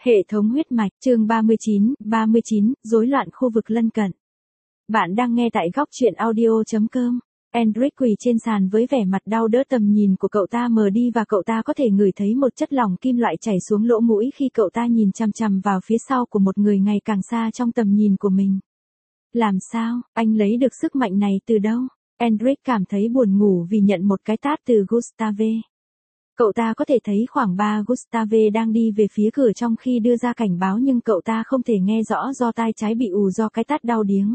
Hệ thống huyết mạch, chương 39, rối loạn khu vực lân cận. Bạn đang nghe tại góc truyện audio.com. Endrick quỳ trên sàn với vẻ mặt đau đớn, tầm nhìn của cậu ta mờ đi và cậu ta có thể ngửi thấy một chất lỏng kim loại chảy xuống lỗ mũi khi cậu ta nhìn chằm chằm vào phía sau của một người ngày càng xa trong tầm nhìn của mình. Làm sao, anh lấy được sức mạnh này từ đâu? Endrick cảm thấy buồn ngủ vì nhận một cái tát từ Gustave. Cậu ta có thể thấy khoảng 3 Gustave đang đi về phía cửa trong khi đưa ra cảnh báo, nhưng cậu ta không thể nghe rõ do tai trái bị ù do cái tát đau điếng.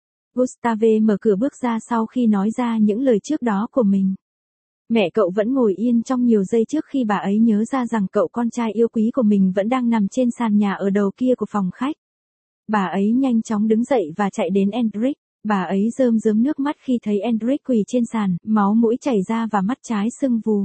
Gustave mở cửa bước ra sau khi nói ra những lời trước đó của mình. Mẹ cậu vẫn ngồi yên trong nhiều giây trước khi bà ấy nhớ ra rằng cậu con trai yêu quý của mình vẫn đang nằm trên sàn nhà ở đầu kia của phòng khách. Bà ấy nhanh chóng đứng dậy và chạy đến Endrick. Bà ấy rơm rớm nước mắt khi thấy Endrick quỳ trên sàn, máu mũi chảy ra và mắt trái sưng vù.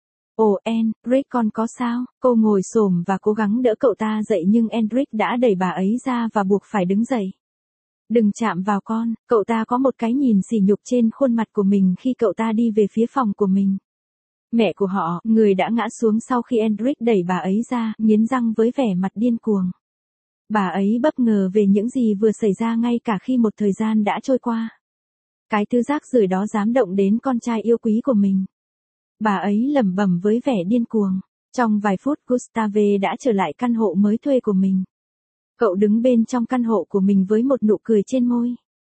Ồ Endrick, con có sao? Cô ngồi xổm và cố gắng đỡ cậu ta dậy, nhưng Endrick đã đẩy bà ấy ra và buộc phải đứng dậy. Đừng chạm vào con. Cậu ta có một cái nhìn sỉ nhục trên khuôn mặt của mình khi cậu ta đi về phía phòng của mình. Mẹ của họ, người đã ngã xuống sau khi Endrick đẩy bà ấy ra, nghiến răng với vẻ mặt điên cuồng. Bà ấy bất ngờ về những gì vừa xảy ra ngay cả khi một thời gian đã trôi qua. Cái thứ rác rưởi đó dám động đến con trai yêu quý của mình. Bà ấy lẩm bẩm với vẻ điên cuồng. Trong vài phút Gustave đã trở lại căn hộ mới thuê của mình. Cậu đứng bên trong căn hộ của mình với một nụ cười trên môi.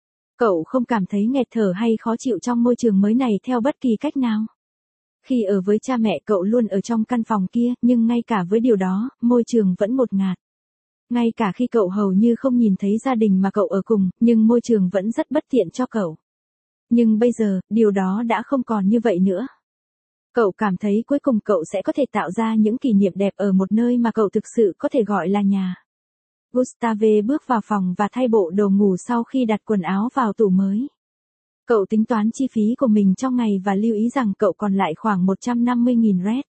Cậu không cảm thấy nghẹt thở hay khó chịu trong môi trường mới này theo bất kỳ cách nào. Khi ở với cha mẹ cậu luôn ở trong căn phòng kia, nhưng ngay cả với điều đó, môi trường vẫn ngột ngạt. Ngay cả khi cậu hầu như không nhìn thấy gia đình mà cậu ở cùng, nhưng môi trường vẫn rất bất tiện cho cậu. Nhưng bây giờ, điều đó đã không còn như vậy nữa. Cậu cảm thấy cuối cùng cậu sẽ có thể tạo ra những kỷ niệm đẹp ở một nơi mà cậu thực sự có thể gọi là nhà. Gustave bước vào phòng và thay bộ đồ ngủ sau khi đặt quần áo vào tủ mới. Cậu tính toán chi phí của mình trong ngày và lưu ý rằng cậu còn lại khoảng 150.000 red.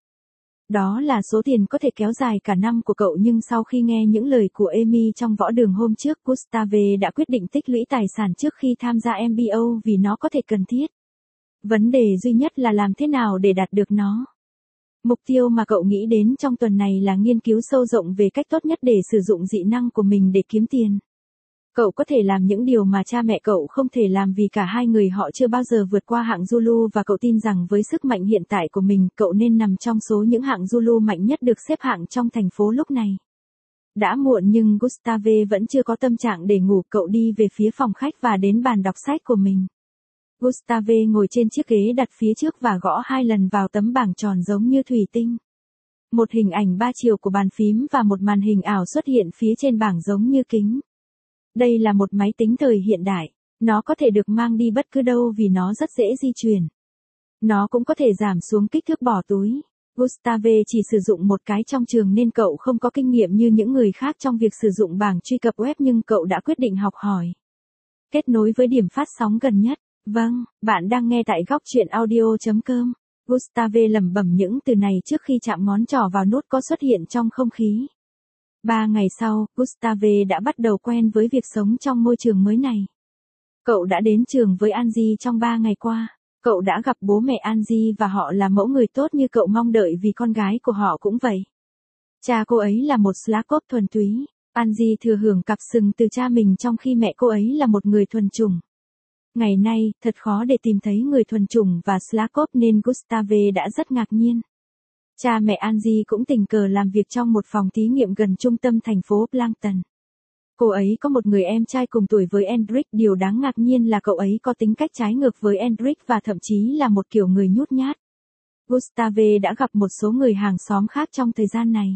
Đó là số tiền có thể kéo dài cả năm của cậu, nhưng sau khi nghe những lời của Amy trong võ đường hôm trước, Gustave đã quyết định tích lũy tài sản trước khi tham gia MBO vì nó có thể cần thiết. Vấn đề duy nhất là làm thế nào để đạt được nó. Mục tiêu mà cậu nghĩ đến trong tuần này là nghiên cứu sâu rộng về cách tốt nhất để sử dụng dị năng của mình để kiếm tiền. Cậu có thể làm những điều mà cha mẹ cậu không thể làm vì cả hai người họ chưa bao giờ vượt qua hạng Zulu, và cậu tin rằng với sức mạnh hiện tại của mình, cậu nên nằm trong số những hạng Zulu mạnh nhất được xếp hạng trong thành phố lúc này. Đã muộn nhưng Gustave vẫn chưa có tâm trạng để ngủ. Cậu đi về phía phòng khách và đến bàn đọc sách của mình. Gustave ngồi trên chiếc ghế đặt phía trước và gõ 2 lần vào tấm bảng tròn giống như thủy tinh. Một hình ảnh 3 chiều của bàn phím và một màn hình ảo xuất hiện phía trên bảng giống như kính. Đây là một máy tính thời hiện đại. Nó có thể được mang đi bất cứ đâu vì nó rất dễ di chuyển. Nó cũng có thể giảm xuống kích thước bỏ túi. Gustave chỉ sử dụng một cái trong trường nên cậu không có kinh nghiệm như những người khác trong việc sử dụng bảng truy cập web, nhưng cậu đã quyết định học hỏi. Kết nối với điểm phát sóng gần nhất. Vâng, bạn đang nghe tại góc truyện audio.com. Gustave lẩm bẩm những từ này trước khi chạm ngón trỏ vào nút có xuất hiện trong không khí. 3 ngày sau, Gustave đã bắt đầu quen với việc sống trong môi trường mới này. Cậu đã đến trường với Angie trong 3 ngày qua. Cậu đã gặp bố mẹ Angie và họ là mẫu người tốt như cậu mong đợi, vì con gái của họ cũng vậy. Cha cô ấy là một Slavov thuần túy. Angie thừa hưởng cặp sừng từ cha mình trong khi mẹ cô ấy là một người thuần chủng. Ngày nay, thật khó để tìm thấy người thuần chủng và Slavov nên Gustave đã rất ngạc nhiên. Cha mẹ Angie cũng tình cờ làm việc trong một phòng thí nghiệm gần trung tâm thành phố Plankton. Cô ấy có một người em trai cùng tuổi với Endrick. Điều đáng ngạc nhiên là cậu ấy có tính cách trái ngược với Endrick và thậm chí là một kiểu người nhút nhát. Gustave đã gặp một số người hàng xóm khác trong thời gian này.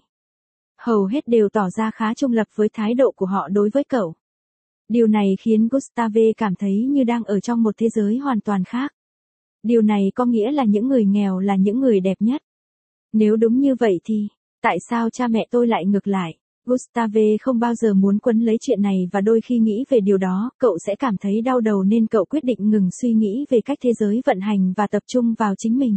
Hầu hết đều tỏ ra khá trung lập với thái độ của họ đối với cậu. Điều này khiến Gustave cảm thấy như đang ở trong một thế giới hoàn toàn khác. Điều này có nghĩa là những người nghèo là những người đẹp nhất. Nếu đúng như vậy thì, tại sao cha mẹ tôi lại ngược lại? Gustave không bao giờ muốn quấn lấy chuyện này, và đôi khi nghĩ về điều đó, cậu sẽ cảm thấy đau đầu nên cậu quyết định ngừng suy nghĩ về cách thế giới vận hành và tập trung vào chính mình.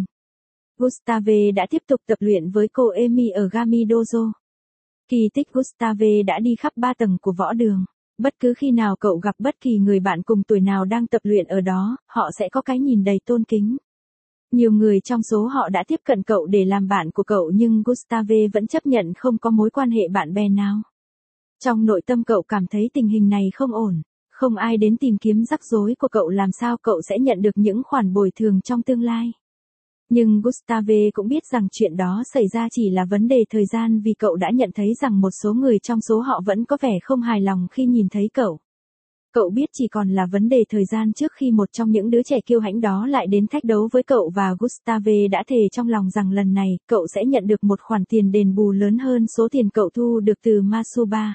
Gustave đã tiếp tục tập luyện với cô Amy ở Gami Dojo. Kỳ tích, Gustave đã đi khắp 3 tầng của võ đường. Bất cứ khi nào cậu gặp bất kỳ người bạn cùng tuổi nào đang tập luyện ở đó, họ sẽ có cái nhìn đầy tôn kính. Nhiều người trong số họ đã tiếp cận cậu để làm bạn của cậu nhưng Gustave vẫn chấp nhận không có mối quan hệ bạn bè nào. Trong nội tâm cậu cảm thấy tình hình này không ổn, không ai đến tìm kiếm rắc rối của cậu làm sao cậu sẽ nhận được những khoản bồi thường trong tương lai. Nhưng Gustave cũng biết rằng chuyện đó xảy ra chỉ là vấn đề thời gian vì cậu đã nhận thấy rằng một số người trong số họ vẫn có vẻ không hài lòng khi nhìn thấy cậu. Cậu biết chỉ còn là vấn đề thời gian trước khi một trong những đứa trẻ kiêu hãnh đó lại đến thách đấu với cậu và Gustave đã thề trong lòng rằng lần này cậu sẽ nhận được một khoản tiền đền bù lớn hơn số tiền cậu thu được từ Masuba.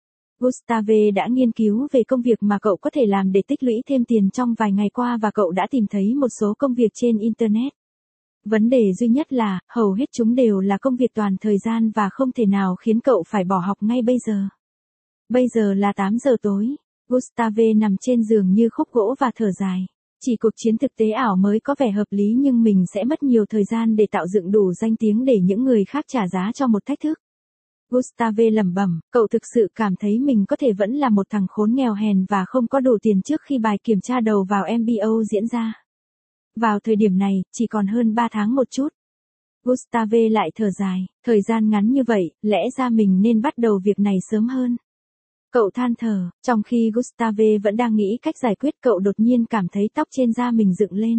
Gustave đã nghiên cứu về công việc mà cậu có thể làm để tích lũy thêm tiền trong vài ngày qua và cậu đã tìm thấy một số công việc trên Internet. Vấn đề duy nhất là, hầu hết chúng đều là công việc toàn thời gian và không thể nào khiến cậu phải bỏ học ngay bây giờ. Bây giờ là 8 giờ tối. Gustave nằm trên giường như khúc gỗ và thở dài. Chỉ cuộc chiến thực tế ảo mới có vẻ hợp lý nhưng mình sẽ mất nhiều thời gian để tạo dựng đủ danh tiếng để những người khác trả giá cho một thách thức. Gustave lẩm bẩm, cậu thực sự cảm thấy mình có thể vẫn là một thằng khốn nghèo hèn và không có đủ tiền trước khi bài kiểm tra đầu vào MBO diễn ra. Vào thời điểm này, chỉ còn hơn 3 tháng một chút. Gustave lại thở dài, thời gian ngắn như vậy, lẽ ra mình nên bắt đầu việc này sớm hơn. Cậu than thở, trong khi Gustave vẫn đang nghĩ cách giải quyết cậu đột nhiên cảm thấy tóc trên da mình dựng lên.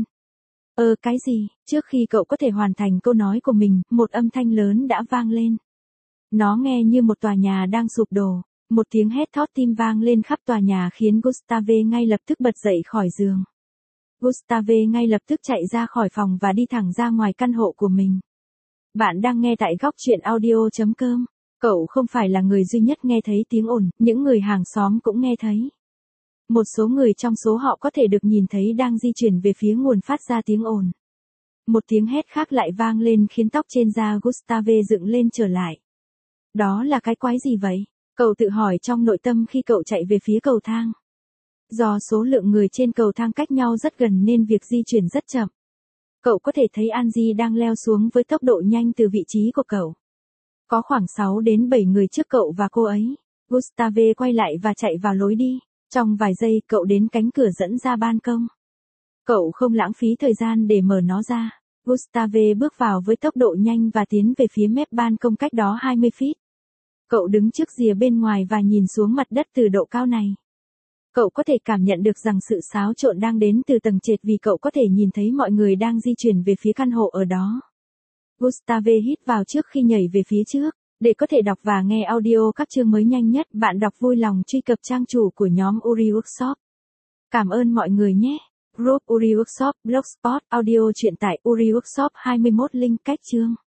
Cái gì? Trước khi cậu có thể hoàn thành câu nói của mình, một âm thanh lớn đã vang lên. Nó nghe như một tòa nhà đang sụp đổ, một tiếng hét thót tim vang lên khắp tòa nhà khiến Gustave ngay lập tức bật dậy khỏi giường. Gustave ngay lập tức chạy ra khỏi phòng và đi thẳng ra ngoài căn hộ của mình. Bạn đang nghe tại góc truyện audio.com. Cậu không phải là người duy nhất nghe thấy tiếng ồn, những người hàng xóm cũng nghe thấy. Một số người trong số họ có thể được nhìn thấy đang di chuyển về phía nguồn phát ra tiếng ồn. Một tiếng hét khác lại vang lên khiến tóc trên da Gustave dựng lên trở lại. Đó là cái quái gì vậy? Cậu tự hỏi trong nội tâm khi cậu chạy về phía cầu thang. Do số lượng người trên cầu thang cách nhau rất gần nên việc di chuyển rất chậm. Cậu có thể thấy Angie đang leo xuống với tốc độ nhanh từ vị trí của cậu. Có khoảng 6 đến 7 người trước cậu và cô ấy. Gustave quay lại và chạy vào lối đi. Trong vài giây cậu đến cánh cửa dẫn ra ban công. Cậu không lãng phí thời gian để mở nó ra. Gustave bước vào với tốc độ nhanh và tiến về phía mép ban công cách đó 20 feet. Cậu đứng trước rìa bên ngoài và nhìn xuống mặt đất từ độ cao này. Cậu có thể cảm nhận được rằng sự xáo trộn đang đến từ tầng trệt vì cậu có thể nhìn thấy mọi người đang di chuyển về phía căn hộ ở đó. Gustave hít vào trước khi nhảy về phía trước. Để có thể đọc và nghe audio các chương mới nhanh nhất, bạn đọc vui lòng truy cập trang chủ của nhóm Uri Workshop. Cảm ơn mọi người nhé. Group Uri Workshop, Blogspot, audio truyện tại Uri Workshop 21 link cách chương.